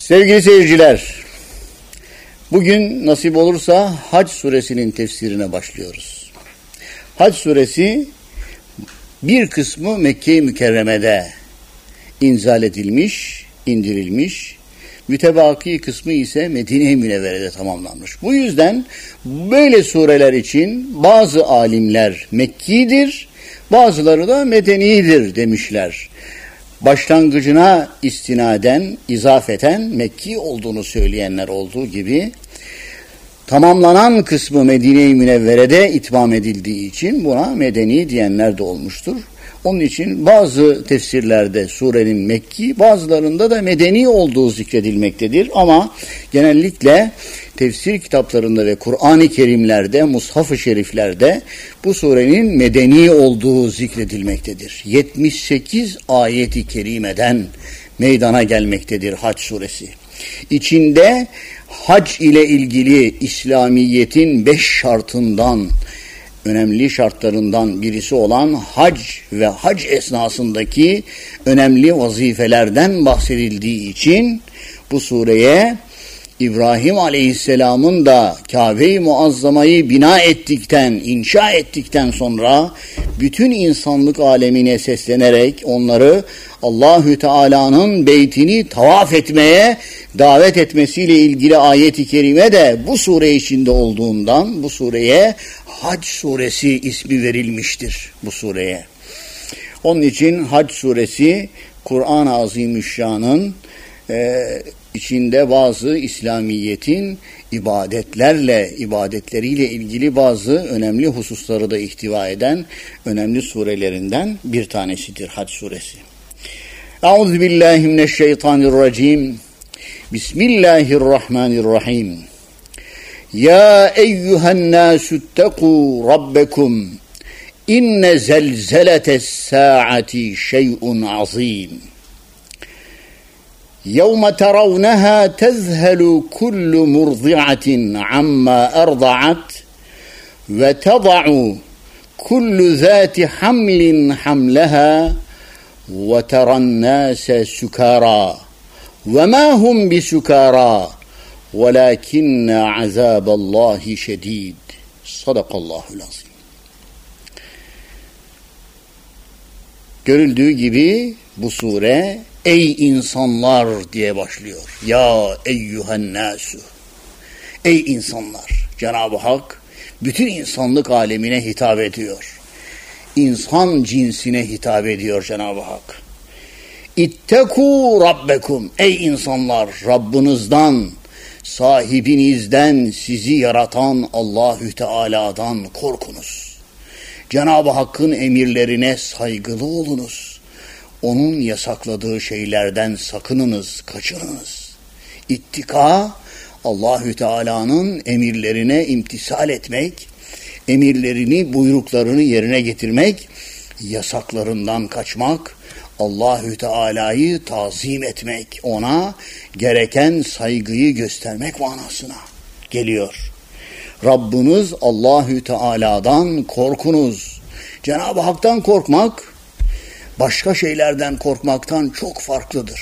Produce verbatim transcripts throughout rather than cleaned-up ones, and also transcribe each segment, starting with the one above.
Sevgili seyirciler, bugün nasip olursa Hac suresinin tefsirine başlıyoruz. Hac suresi bir kısmı Mekke-i Mükerreme'de inzal edilmiş, indirilmiş, mütebaki kısmı ise Medine-i Münevvere'de tamamlanmış. Bu yüzden böyle sureler için bazı alimler Mekki'dir, bazıları da Medeni'dir demişler. Başlangıcına istinaden, izafeten Mekki olduğunu söyleyenler olduğu gibi, tamamlanan kısmı Medine-i Münevvere'de itmam edildiği için buna Medeni diyenler de olmuştur. Onun için bazı tefsirlerde surenin Mekki, bazılarında da Medeni olduğu zikredilmektedir. Ama genellikle tefsir kitaplarında ve Kur'an-ı Kerimlerde, Mushaf-ı Şeriflerde bu surenin Medeni olduğu zikredilmektedir. yetmiş sekiz ayet-i kerimeden meydana gelmektedir Hac suresi. İçinde hac ile ilgili İslamiyet'in beş şartından, önemli şartlarından birisi olan hac ve hac esnasındaki önemli vazifelerden bahsedildiği için bu sureye İbrahim Aleyhisselam'ın da Kabe-i Muazzama'yı bina ettikten, inşa ettikten sonra bütün insanlık alemine seslenerek onları Allahü Teala'nın beytini tavaf etmeye davet etmesiyle ilgili ayet-i kerime de bu sure içinde olduğundan bu sureye Hac suresi ismi verilmiştir bu sureye. Onun için Hac suresi Kur'an-ı Azimüşşan'ın e, içinde bazı İslamiyet'in ibadetlerle, ibadetleriyle ilgili bazı önemli hususları da ihtiva eden önemli surelerinden bir tanesidir Hac suresi. Euzubillahimineşşeytanirracim. Bismillahirrahmanirrahim. Ya eyyühen nâsüttekû rabbekum inne zelzeletes sâati şey'un azîm. يَوْمَ تَرَوْنَهَا تَذْهَلُ كُلُّ مُرْضِعَةٍ عَمَّا أَرْضَعَتْ وَتَضَعُ كُلُّ ذَاتِ حَمْلٍ حَمْلَهَا وَتَرَى النَّاسَ سُكَارَى وَمَا هُمْ بِسُكَارَى وَلَكِنَّ عَذَابَ اللّٰهِ شَد۪يدٌ. Sadakallahul azim. Görüldüğü gibi bu sure ey insanlar diye başlıyor. Ya eyyühen nasu. Ey insanlar. Cenab-ı Hak bütün insanlık alemine hitap ediyor. İnsan cinsine hitap ediyor Cenab-ı Hak. İttekû rabbekum. Ey insanlar, Rabbinizden, sahibinizden, sizi yaratan Allahü Teala'dan korkunuz. Cenab-ı Hakk'ın emirlerine saygılı olunuz. Onun yasakladığı şeylerden sakınınız, kaçınınız. İttika, Allahü Teala'nın emirlerine imtisal etmek, emirlerini, buyruklarını yerine getirmek, yasaklarından kaçmak, Allahü Teala'yı tazim etmek, ona gereken saygıyı göstermek manasına geliyor. Rabbiniz Allahü Teala'dan korkunuz. Cenab-ı Hak'tan korkmak, başka şeylerden korkmaktan çok farklıdır.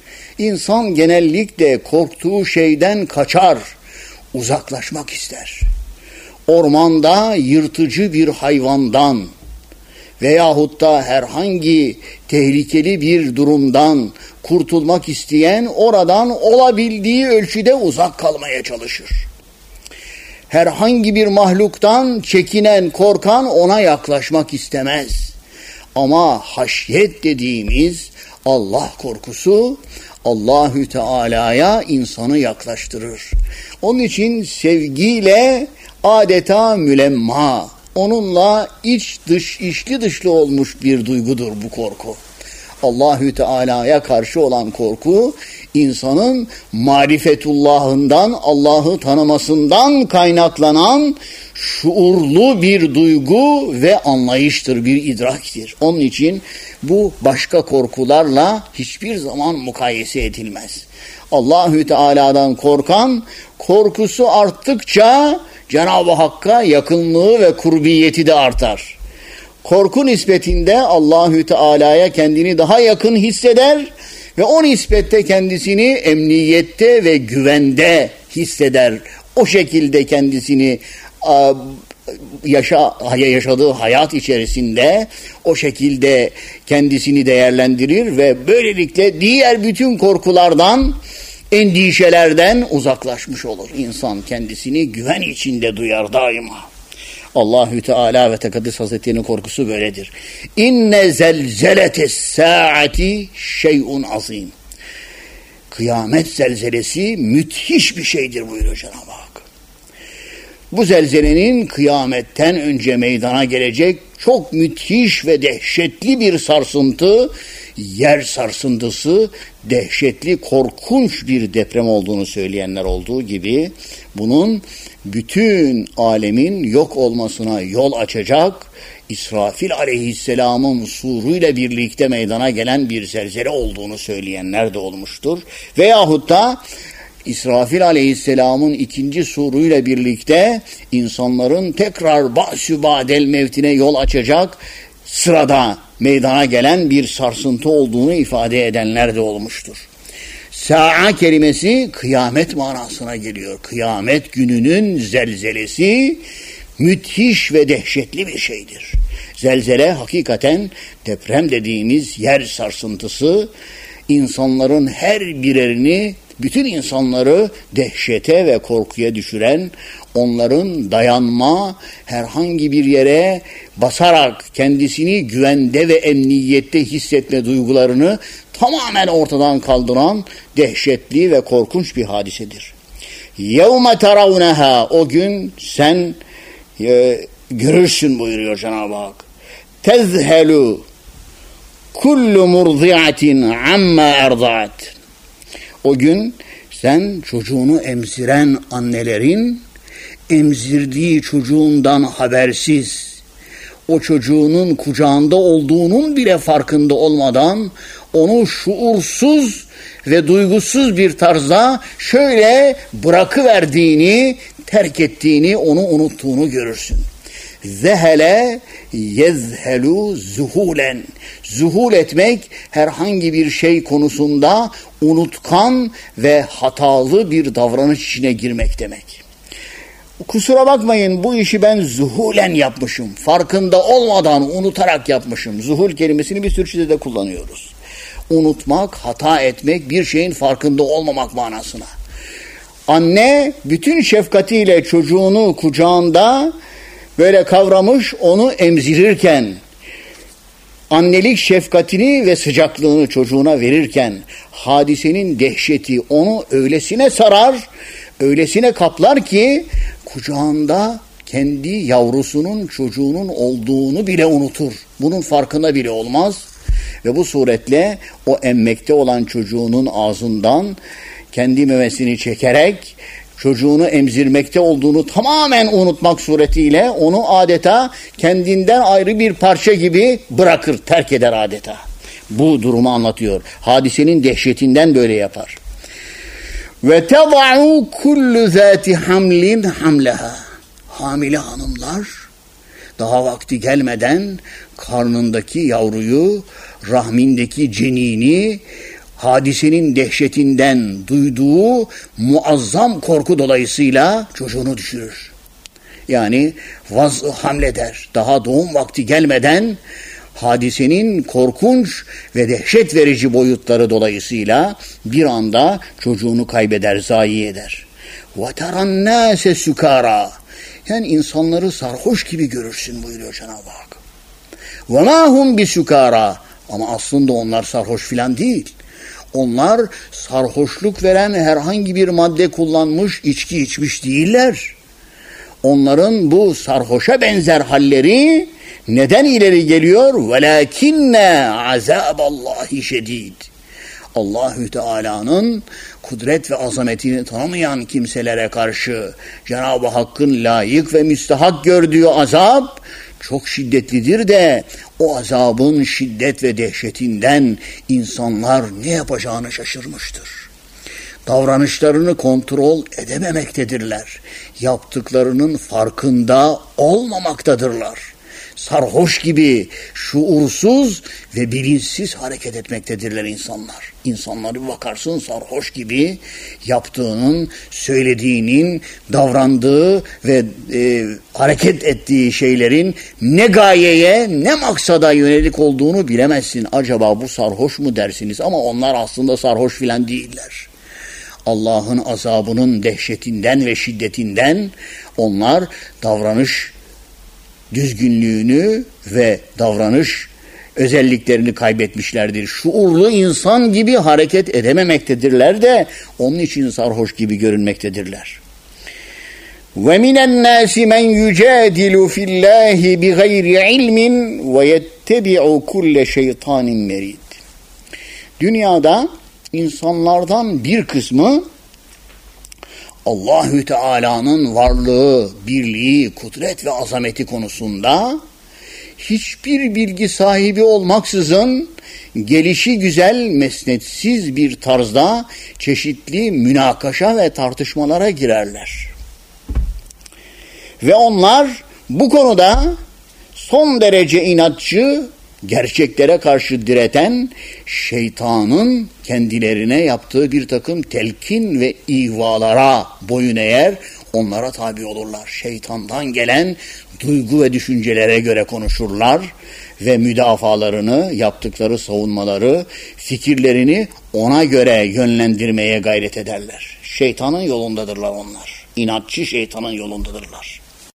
İnsan genellikle korktuğu şeyden kaçar, uzaklaşmak ister. Ormanda yırtıcı bir hayvandan veyahut da herhangi tehlikeli bir durumdan kurtulmak isteyen oradan olabildiği ölçüde uzak kalmaya çalışır. Herhangi bir mahluktan çekinen, korkan ona yaklaşmak istemez. Ama haşyet dediğimiz Allah korkusu Allahü Teala'ya insanı yaklaştırır. Onun için sevgiyle adeta mülemma, onunla iç dış, içli dışlı olmuş bir duygudur bu korku. Allahü Teala'ya karşı olan korku, insanın marifetullahından, Allah'ı tanımasından kaynaklanan şuurlu bir duygu ve anlayıştır, bir idraktir. Onun için bu başka korkularla hiçbir zaman mukayese edilmez. Allahü Teala'dan korkan, korkusu arttıkça Cenab-ı Hakk'a yakınlığı ve kurbiyeti de artar. Korku nispetinde Allahü Teala'ya kendini daha yakın hisseder Ve o nispette kendisini emniyette ve güvende hisseder. O şekilde kendisini yaşa, yaşadığı hayat içerisinde o şekilde kendisini değerlendirir ve böylelikle diğer bütün korkulardan, endişelerden uzaklaşmış olur. İnsan kendisini güven içinde duyar daima. Allahü Teala ve Tekaddes Hazretleri'nin korkusu böyledir. İnne zelzeletes saati şey'un azim. Kıyamet zelzelesi müthiş bir şeydir buyuruyor Cenab-ı Hak. Bu zelzelenin kıyametten önce meydana gelecek çok müthiş ve dehşetli bir sarsıntı, yer sarsıntısı, dehşetli, korkunç bir deprem olduğunu söyleyenler olduğu gibi bunun bütün alemin yok olmasına yol açacak, İsrafil aleyhisselamın suruyla birlikte meydana gelen bir zelzele olduğunu söyleyenler de olmuştur. Veyahut da İsrafil aleyhisselamın ikinci suruyla birlikte insanların tekrar ba'sü ba'del mevtine yol açacak sırada meydana gelen bir sarsıntı olduğunu ifade edenler de olmuştur. Sa'a kelimesi kıyamet manasına geliyor. Kıyamet gününün zelzelesi müthiş ve dehşetli bir şeydir. Zelzele hakikaten deprem dediğimiz yer sarsıntısı insanların her birerini, bütün insanları dehşete ve korkuya düşüren, onların dayanma, herhangi bir yere basarak kendisini güvende ve emniyette hissetme duygularını tamamen ortadan kaldıran dehşetli ve korkunç bir hadisedir. يَوْمَ تَرَوْنَهَا O gün sen e, görürsün buyuruyor Cenab-ı Hak. تَذْهَلُ كُلُّ مُرْضِعَةٍ عَمَّا اَرْضَعَتْ O gün sen çocuğunu emziren annelerin emzirdiği çocuğundan habersiz, o çocuğunun kucağında olduğunun bile farkında olmadan onu şuursuz ve duygusuz bir tarzda şöyle bırakıverdiğini, terk ettiğini, onu unuttuğunu görürsün. Zehele yezhelu zuhulen. Zuhul etmek herhangi bir şey konusunda unutkan ve hatalı bir davranış içine girmek demek. Kusura bakmayın, bu işi ben zuhulen yapmışım. Farkında olmadan, unutarak yapmışım. Zuhul kelimesini biz Türkçe'de de kullanıyoruz. Unutmak, hata etmek, bir şeyin farkında olmamak manasına. Anne bütün şefkatiyle çocuğunu kucağında böyle kavramış, onu emzirirken, annelik şefkatini ve sıcaklığını çocuğuna verirken, hadisenin dehşeti onu öylesine sarar, öylesine kaplar ki kucağında kendi yavrusunun, çocuğunun olduğunu bile unutur. Bunun farkında bile olmaz ve bu suretle o emmekte olan çocuğunun ağzından kendi memesini çekerek çocuğunu emzirmekte olduğunu tamamen unutmak suretiyle onu adeta kendinden ayrı bir parça gibi bırakır, terk eder adeta. Bu durumu anlatıyor. Hadisenin dehşetinden böyle yapar. Ve teda'u kullu zati hamlin hamleha. Hamile hanımlar daha vakti gelmeden karnındaki yavruyu, rahmindeki cenini, hadisenin dehşetinden duyduğu muazzam korku dolayısıyla çocuğunu düşürür. Yani vaz-ı hamleder. Daha doğum vakti gelmeden hadisenin korkunç ve dehşet verici boyutları dolayısıyla bir anda çocuğunu kaybeder, zayi eder. وَتَرَ النَّاسَ سُكَارًا Yani insanları sarhoş gibi görürsün buyuruyor Cenab-ı Hak. وَمَا هُمْ بِسُكَارًا Ama aslında onlar sarhoş filan değil. Onlar sarhoşluk veren herhangi bir madde kullanmış, içki içmiş değiller. Onların bu sarhoşa benzer halleri neden ileri geliyor? وَلَاكِنَّ عَذَابَ اللّٰهِ شَد۪يدٍ Allahü Teala'nın kudret ve azametini tanımayan kimselere karşı Cenab-ı Hakk'ın layık ve müstehak gördüğü azap çok şiddetlidir de o azabın şiddet ve dehşetinden insanlar ne yapacağını şaşırmıştır. Davranışlarını kontrol edememektedirler. Yaptıklarının farkında olmamaktadırlar. sarhoş gibi şuursuz ve bilinçsiz hareket etmektedirler insanlar. İnsanlara bir bakarsın sarhoş gibi yaptığının, söylediğinin, davrandığı ve e, hareket ettiği şeylerin ne gayeye ne maksada yönelik olduğunu bilemezsin. Acaba bu sarhoş mu dersiniz? Ama onlar aslında sarhoş filan değiller. Allah'ın azabının dehşetinden ve şiddetinden onlar davranış düzgünlüğünü ve davranış özelliklerini kaybetmişlerdir. Şuurlu insan gibi hareket edememektedirler de onun için sarhoş gibi görünmektedirler. Ve minen nasi men yucadilu fillahi bigayri ilmin ve yettebi'u kulle şeytanin merid. Dünyada insanlardan bir kısmı Allahü Teala'nın varlığı, birliği, kudret ve azameti konusunda hiçbir bilgi sahibi olmaksızın gelişi güzel, mesnetsiz bir tarzda çeşitli münakaşa ve tartışmalara girerler. Ve onlar bu konuda son derece inatçı, gerçeklere karşı direten şeytanın kendilerine yaptığı bir takım telkin ve ihvalara boyun eğer, onlara tabi olurlar. Şeytandan gelen duygu ve düşüncelere göre konuşurlar ve müdafalarını, yaptıkları savunmaları, fikirlerini ona göre yönlendirmeye gayret ederler. Şeytanın yolundadırlar onlar. İnatçı şeytanın yolundadırlar.